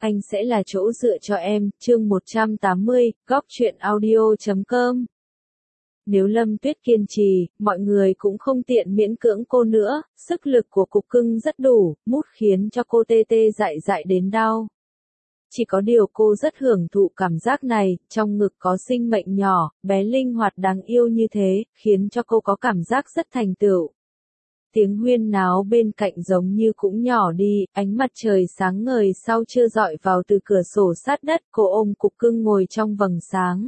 anh sẽ là chỗ dựa cho em, chương 180, góc truyện audio.com. Nếu Lâm Tuyết kiên trì, mọi người cũng không tiện miễn cưỡng cô nữa, sức lực của cục cưng rất đủ, mút khiến cho cô tê tê dại dại đến đau. Chỉ có điều cô rất hưởng thụ cảm giác này, trong ngực có sinh mệnh nhỏ, bé linh hoạt đáng yêu như thế, khiến cho cô có cảm giác rất thành tựu. Tiếng huyên náo bên cạnh giống như cũng nhỏ đi, ánh mặt trời sáng ngời sau trưa dọi vào từ cửa sổ sát đất, cô ôm cục cưng ngồi trong vầng sáng.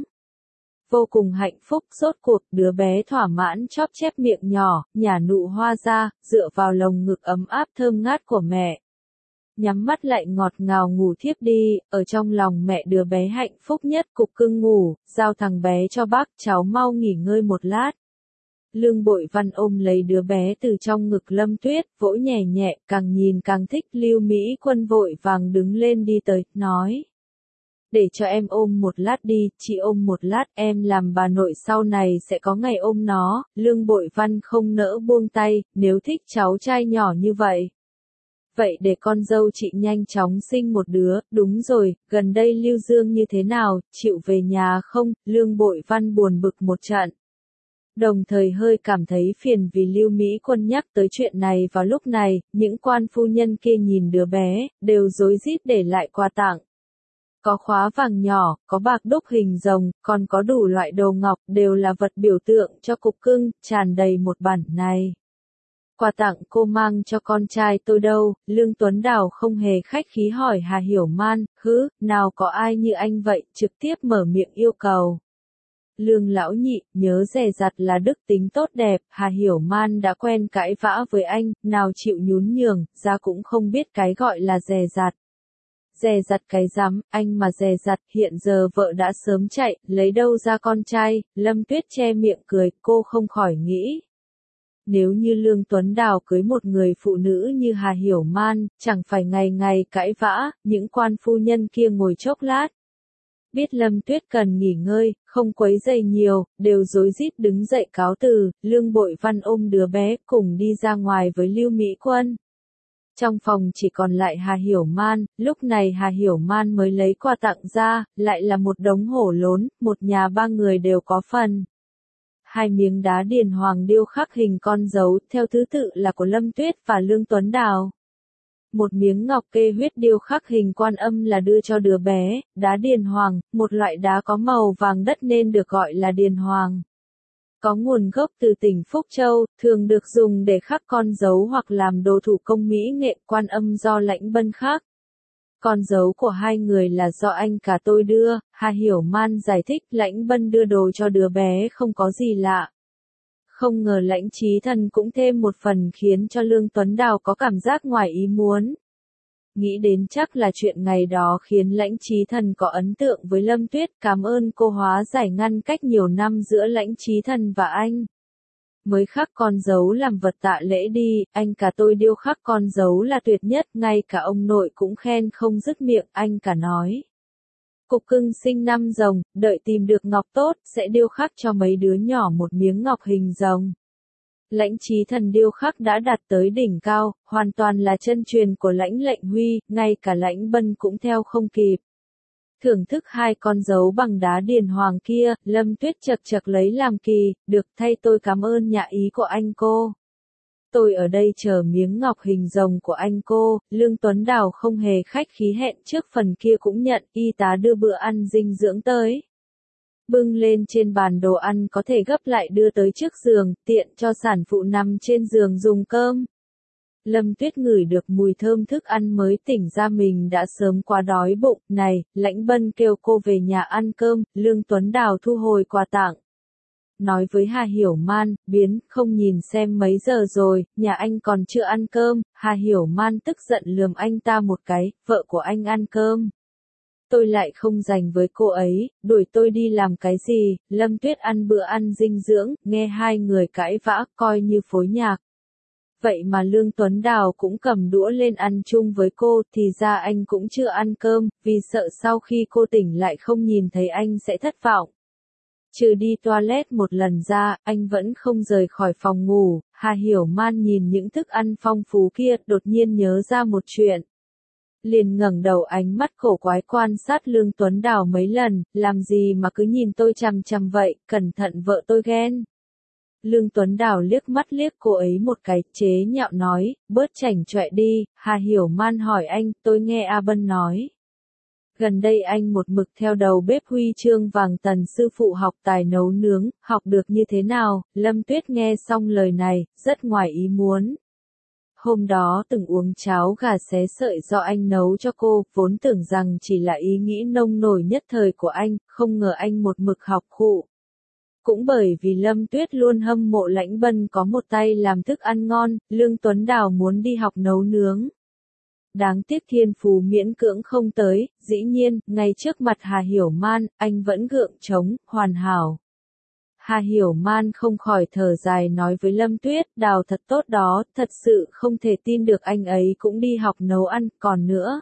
Vô cùng hạnh phúc, rốt cuộc đứa bé thỏa mãn chóp chép miệng nhỏ, nhả nụ hoa ra, dựa vào lồng ngực ấm áp thơm ngát của mẹ. Nhắm mắt lại ngọt ngào ngủ thiếp đi, ở trong lòng mẹ đứa bé hạnh phúc nhất. Cục cưng ngủ, giao thằng bé cho bác, cháu mau nghỉ ngơi một lát. Lương Bội Văn ôm lấy đứa bé từ trong ngực Lâm Tuyết, vỗ nhẹ nhẹ, càng nhìn càng thích. Lưu Mỹ Quân vội vàng đứng lên đi tới, nói. Để cho em ôm một lát đi, chị ôm một lát, em làm bà nội sau này sẽ có ngày ôm nó. Lương Bội Văn không nỡ buông tay, nếu thích cháu trai nhỏ như vậy. Vậy để con dâu chị nhanh chóng sinh một đứa, đúng rồi, gần đây Lưu Dương như thế nào, chịu về nhà không? Lương Bội Văn buồn bực một trận. Đồng thời hơi cảm thấy phiền vì Lưu Mỹ Quân nhắc tới chuyện này vào lúc này, những quan phu nhân kia nhìn đứa bé, đều rối rít để lại quà tặng. Có khóa vàng nhỏ, có bạc đúc hình rồng, còn có đủ loại đồ ngọc, đều là vật biểu tượng cho cục cưng, tràn đầy một bản này. Quà tặng cô mang cho con trai tôi đâu? Lương Tuấn Đào không hề khách khí hỏi Hà Hiểu Man, nào có ai như anh vậy, trực tiếp mở miệng yêu cầu. Lương lão nhị, nhớ dè dặt là đức tính tốt đẹp, Hà Hiểu Man đã quen cãi vã với anh, nào chịu nhún nhường, ra cũng không biết cái gọi là dè dặt. Dè dặt cái rắm, anh mà dè dặt, hiện giờ vợ đã sớm chạy, lấy đâu ra con trai? Lâm Tuyết che miệng cười, cô không khỏi nghĩ. Nếu như Lương Tuấn Đào cưới một người phụ nữ như Hà Hiểu Man, chẳng phải ngày ngày cãi vã, những quan phu nhân kia ngồi chốc lát. Biết Lâm Tuyết cần nghỉ ngơi, không quấy rầy nhiều, đều rối rít đứng dậy cáo từ. Lương Bội Văn ôm đứa bé cùng đi ra ngoài với Lưu Mỹ Quân. Trong phòng chỉ còn lại Hà Hiểu Man, lúc này Hà Hiểu Man mới lấy quà tặng ra, lại là một đống hổ lốn, một nhà ba người đều có phần. 2 miếng đá điền hoàng điêu khắc hình con dấu, theo thứ tự là của Lâm Tuyết và Lương Tuấn Đào. 1 miếng ngọc kê huyết điêu khắc hình Quan Âm là đưa cho đứa bé, đá điền hoàng, một loại đá có màu vàng đất nên được gọi là điền hoàng. Có nguồn gốc từ tỉnh Phúc Châu, thường được dùng để khắc con dấu hoặc làm đồ thủ công mỹ nghệ. Quan Âm do Lãnh Bân khắc. Con dấu của hai người là do anh cả tôi đưa. Hà Hiểu Man giải thích, Lãnh Bân đưa đồ cho đứa bé không có gì lạ. Không ngờ Lãnh Chí Thần cũng thêm một phần khiến cho Lương Tuấn Đào có cảm giác ngoài ý muốn. Nghĩ đến chắc là chuyện ngày đó khiến Lãnh Chí Thần có ấn tượng với Lâm Tuyết, cảm ơn cô hóa giải ngăn cách nhiều năm giữa Lãnh Chí Thần và anh. Mới khắc con dấu làm vật tạ lễ đi, anh cả tôi điêu khắc con dấu là tuyệt nhất, ngay cả ông nội cũng khen không dứt miệng, anh cả nói. Cục cưng sinh 5 rồng, đợi tìm được ngọc tốt, sẽ điêu khắc cho mấy đứa nhỏ một miếng ngọc hình rồng. Lãnh Chí Thần điêu khắc đã đạt tới đỉnh cao, hoàn toàn là chân truyền của Lãnh Lệnh Huy, ngay cả Lãnh Bân cũng theo không kịp. Thưởng thức 2 con dấu bằng đá điền hoàng kia, Lâm Tuyết chật chật lấy làm kỳ, được thay tôi cảm ơn nhạ ý của anh cô. Tôi ở đây chờ miếng ngọc hình rồng của anh cô. Lương Tuấn Đào không hề khách khí hẹn trước phần kia cũng nhận, y tá đưa bữa ăn dinh dưỡng tới. Bưng lên trên bàn đồ ăn có thể gấp lại đưa tới trước giường, tiện cho sản phụ nằm trên giường dùng cơm. Lâm Tuyết ngửi được mùi thơm thức ăn mới tỉnh ra mình đã sớm quá đói bụng. Này, Lãnh Bân kêu cô về nhà ăn cơm. Lương Tuấn Đào thu hồi quà tặng. Nói với Hà Hiểu Man, không nhìn xem mấy giờ rồi, nhà anh còn chưa ăn cơm. Hà Hiểu Man tức giận lườm anh ta một cái, vợ của anh ăn cơm. Tôi lại không dành với cô ấy, đuổi tôi đi làm cái gì? Lâm Tuyết ăn bữa ăn dinh dưỡng, nghe hai người cãi vã, coi như phối nhạc. Vậy mà Lương Tuấn Đào cũng cầm đũa lên ăn chung với cô, thì ra anh cũng chưa ăn cơm, vì sợ sau khi cô tỉnh lại không nhìn thấy anh sẽ thất vọng. Trừ đi toilet một lần ra, anh vẫn không rời khỏi phòng ngủ. Hà Hiểu Man nhìn những thức ăn phong phú kia, đột nhiên nhớ ra một chuyện. liền ngẩng đầu ánh mắt cổ quái quan sát Lương Tuấn Đào mấy lần, làm gì mà cứ nhìn tôi chằm chằm vậy, cẩn thận vợ tôi ghen. Lương Tuấn Đào liếc mắt liếc cô ấy một cái, chế nhạo nói, bớt chảnh chọe đi. Hà Hiểu Man hỏi anh, tôi nghe A Bân nói. Gần đây anh một mực theo đầu bếp huy chương vàng Tần sư phụ học tài nấu nướng, học được như thế nào? Lâm Tuyết nghe xong lời này, rất ngoài ý muốn. Hôm đó từng uống cháo gà xé sợi do anh nấu cho cô, vốn tưởng rằng chỉ là ý nghĩ nông nổi nhất thời của anh, không ngờ anh một mực học khụ. Cũng bởi vì Lâm Tuyết luôn hâm mộ Lãnh Bân có một tay làm thức ăn ngon, Lương Tuấn Đào muốn đi học nấu nướng. Đáng tiếc thiên phú miễn cưỡng không tới, dĩ nhiên, ngay trước mặt Hà Hiểu Man, anh vẫn gượng chống, hoàn hảo. Hà Hiểu Man không khỏi thở dài nói với Lâm Tuyết, Đào thật tốt đó, thật sự không thể tin được anh ấy cũng đi học nấu ăn, còn nữa.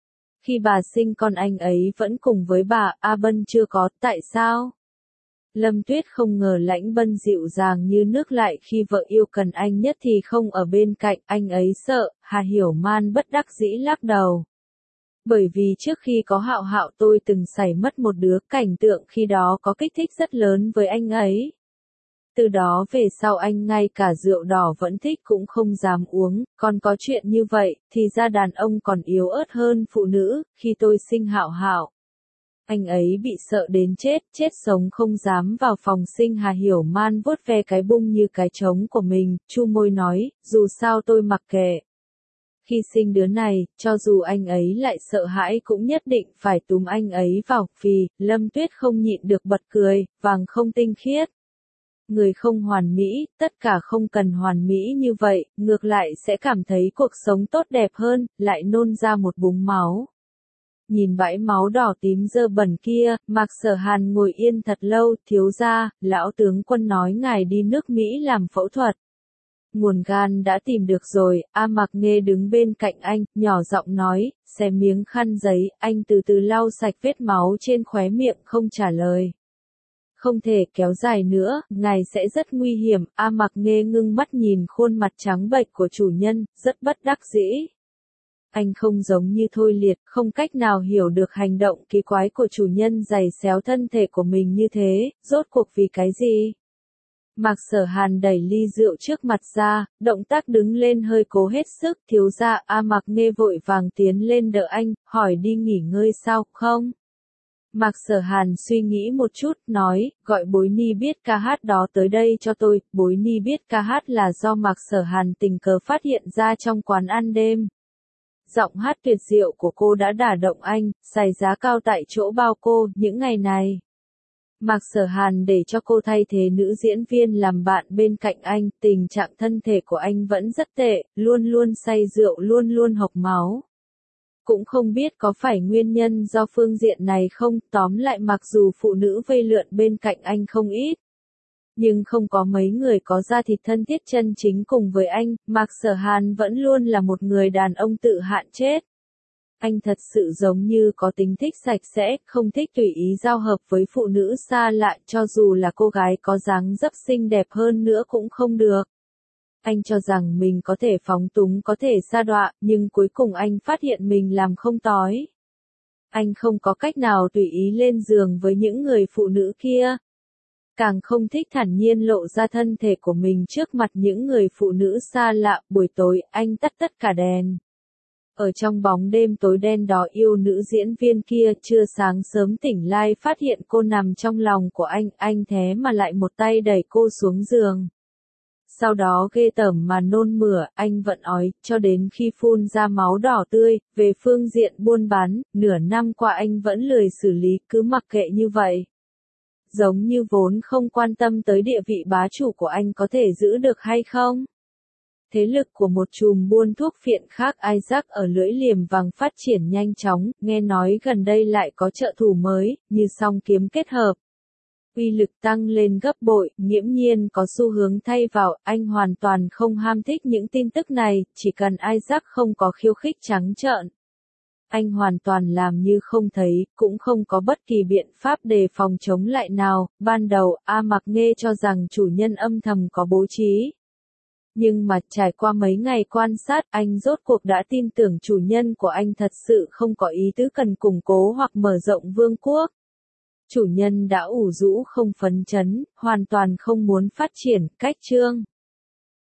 Khi bà sinh con anh ấy vẫn cùng với bà, A Bân chưa có, tại sao? Lâm Tuyết không ngờ Lãnh Bân dịu dàng như nước lại khi vợ yêu cần anh nhất thì không ở bên cạnh, anh ấy sợ. Hà Hiểu Man bất đắc dĩ lắc đầu. Bởi vì trước khi có Hạo Hạo tôi từng xảy mất một đứa, cảnh tượng khi đó có kích thích rất lớn với anh ấy. Từ đó về sau anh ngay cả rượu đỏ vẫn thích cũng không dám uống, còn có chuyện như vậy, thì ra đàn ông còn yếu ớt hơn phụ nữ. Khi tôi sinh Hạo Hạo, anh ấy bị sợ đến chết, chết sống không dám vào phòng sinh. Hà Hiểu Man vuốt ve cái bung như cái trống của mình, chu môi nói, dù sao tôi mặc kệ. Khi sinh đứa này, cho dù anh ấy lại sợ hãi cũng nhất định phải túm anh ấy vào, vì, Lâm Tuyết không nhịn được bật cười, vàng không tinh khiết. Người không hoàn mỹ, tất cả không cần hoàn mỹ như vậy, ngược lại sẽ cảm thấy cuộc sống tốt đẹp hơn, lại nôn ra một búng máu. Nhìn bãi máu đỏ tím dơ bẩn kia, Mạc Sở Hàn ngồi yên thật lâu, thiếu gia, lão tướng quân nói ngài đi nước Mỹ làm phẫu thuật. Nguồn gan đã tìm được rồi, A Mạc Nghê đứng bên cạnh anh, nhỏ giọng nói, xé miếng khăn giấy, anh từ từ lau sạch vết máu trên khóe miệng không trả lời. Không thể kéo dài nữa, ngài sẽ rất nguy hiểm. A Mạc Nghê ngưng mắt nhìn khuôn mặt trắng bệch của chủ nhân, rất bất đắc dĩ. Anh không giống như Thôi Liệt, không cách nào hiểu được hành động kỳ quái của chủ nhân giày xéo thân thể của mình như thế, rốt cuộc vì cái gì? Mạc Sở Hàn đẩy ly rượu trước mặt ra, động tác đứng lên hơi cố hết sức, thiếu gia. A Mạc Nghê vội vàng tiến lên đỡ anh, hỏi đi nghỉ ngơi sao, không? Mạc Sở Hàn suy nghĩ một chút, nói, gọi Bối Ni biết ca hát đó tới đây cho tôi. Bối Ni biết ca hát là do Mạc Sở Hàn tình cờ phát hiện ra trong quán ăn đêm. Giọng hát tuyệt diệu của cô đã đả động anh, xài giá cao tại chỗ bao cô. Những ngày này, Mạc Sở Hàn để cho cô thay thế nữ diễn viên làm bạn bên cạnh anh, tình trạng thân thể của anh vẫn rất tệ, luôn luôn say rượu, luôn luôn hộc máu. Cũng không biết có phải nguyên nhân do phương diện này không, tóm lại mặc dù phụ nữ vây lượn bên cạnh anh không ít, nhưng không có mấy người có da thịt thân thiết chân chính cùng với anh. Mạc Sở Hàn vẫn luôn là một người đàn ông tự hạn chết. Anh thật sự giống như có tính thích sạch sẽ, không thích tùy ý giao hợp với phụ nữ xa lạ, cho dù là cô gái có dáng dấp xinh đẹp hơn nữa cũng không được. Anh cho rằng mình có thể phóng túng, có thể sa đọa, nhưng cuối cùng anh phát hiện mình làm không tói. Anh không có cách nào tùy ý lên giường với những người phụ nữ kia. Càng không thích thản nhiên lộ ra thân thể của mình trước mặt những người phụ nữ xa lạ. Buổi tối, anh tắt tất cả đèn. Ở trong bóng đêm tối đen đó yêu nữ diễn viên kia, chưa sáng sớm tỉnh lai phát hiện cô nằm trong lòng của anh thế mà lại một tay đẩy cô xuống giường. Sau đó ghê tởm mà nôn mửa, anh vẫn ói, cho đến khi phun ra máu đỏ tươi. Về phương diện buôn bán, nửa năm qua anh vẫn lười xử lý, cứ mặc kệ như vậy. Giống như vốn không quan tâm tới địa vị bá chủ của anh có thể giữ được hay không. Thế lực của một chùm buôn thuốc phiện khác Isaac ở lưỡi liềm vàng phát triển nhanh chóng, nghe nói gần đây lại có trợ thủ mới, như song kiếm kết hợp. Uy lực tăng lên gấp bội, nghiễm nhiên có xu hướng thay vào. Anh hoàn toàn không ham thích những tin tức này, chỉ cần Isaac không có khiêu khích trắng trợn. Anh hoàn toàn làm như không thấy, cũng không có bất kỳ biện pháp đề phòng chống lại nào. Ban đầu, A Mạc Nghê cho rằng chủ nhân âm thầm có bố trí. Nhưng mà trải qua mấy ngày quan sát, anh rốt cuộc đã tin tưởng chủ nhân của anh thật sự không có ý tứ cần củng cố hoặc mở rộng vương quốc. Chủ nhân đã ủ rũ không phấn chấn, hoàn toàn không muốn phát triển, cách trương.